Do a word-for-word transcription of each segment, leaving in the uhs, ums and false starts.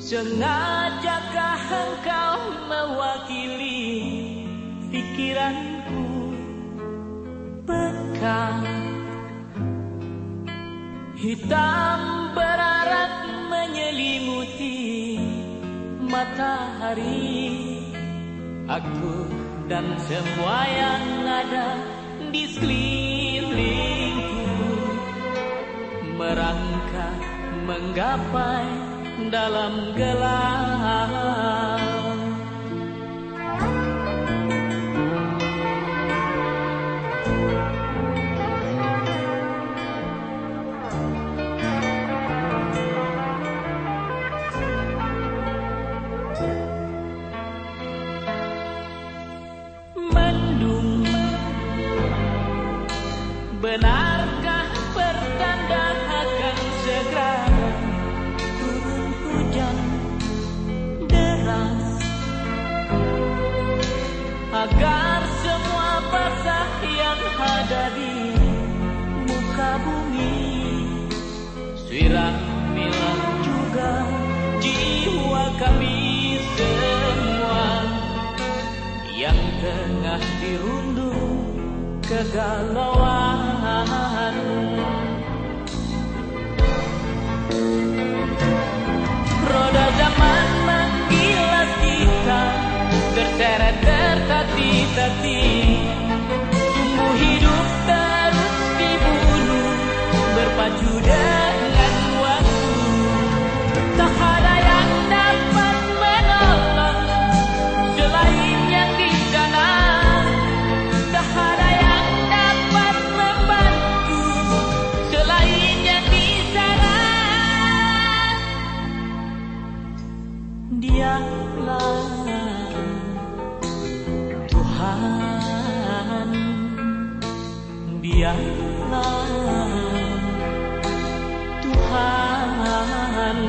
Sengajakah engkau mewakili pikiranku pekat? Hitam berarak menyelimuti matahari. Aku dan semua yang ada di sekelilingku merangkak menggapai dalam gelap. Mendung, benarkah pertanda akan segera turun hujan deras, agar semua basah yang ada di muka bumi siramilah juga jiwa kami semua yang tengah dirundung kegalauan. Roda zaman menggilas kita, terseret tertati-tati. Sumbu hidup terus dibunuh, berpacu dengan waktu. Tak ada yang dapat menolong selain yang di sana. Tak ada yang dapat membantu selain yang di sana. Dialah Tuhan, Dialah Tuhan.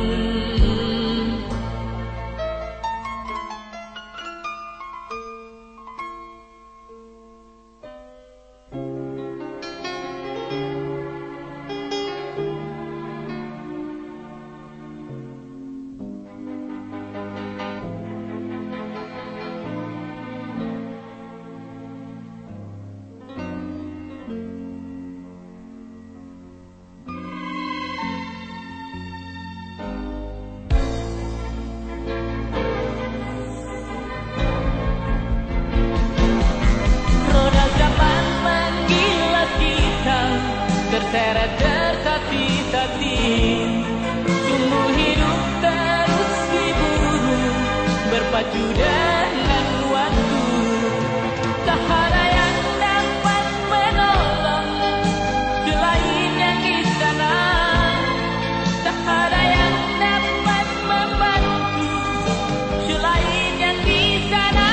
Terseret tertati-tati, sumbu hidup terus diburu, berpacu dengan waktu. Tak ada yang dapat menolong selain yang di sana. Tak ada yang dapat membantu selain yang di sana.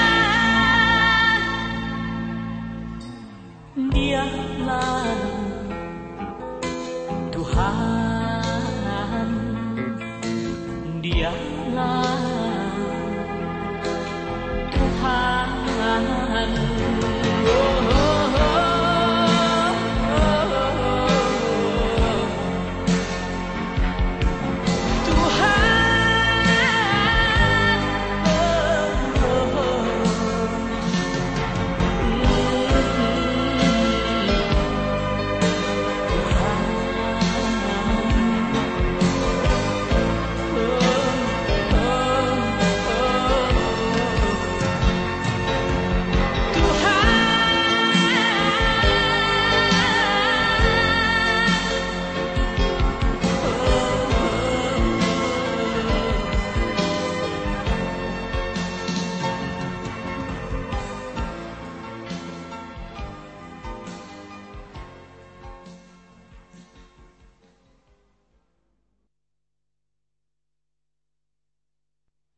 Dialah Tuhan.